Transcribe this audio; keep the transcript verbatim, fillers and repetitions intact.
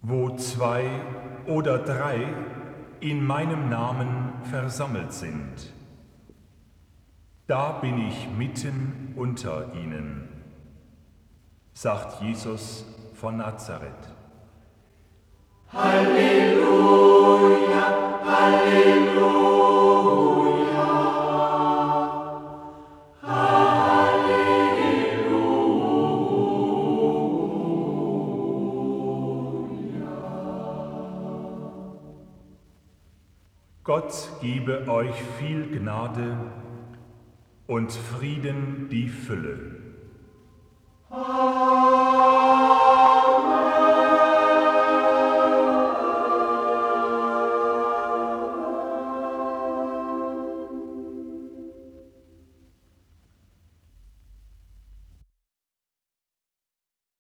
Wo zwei oder drei in meinem Namen versammelt sind, da bin ich mitten unter ihnen, sagt Jesus von Nazareth. Halleluja, Halleluja, Halleluja. Gott gebe euch viel Gnade und Frieden die Fülle.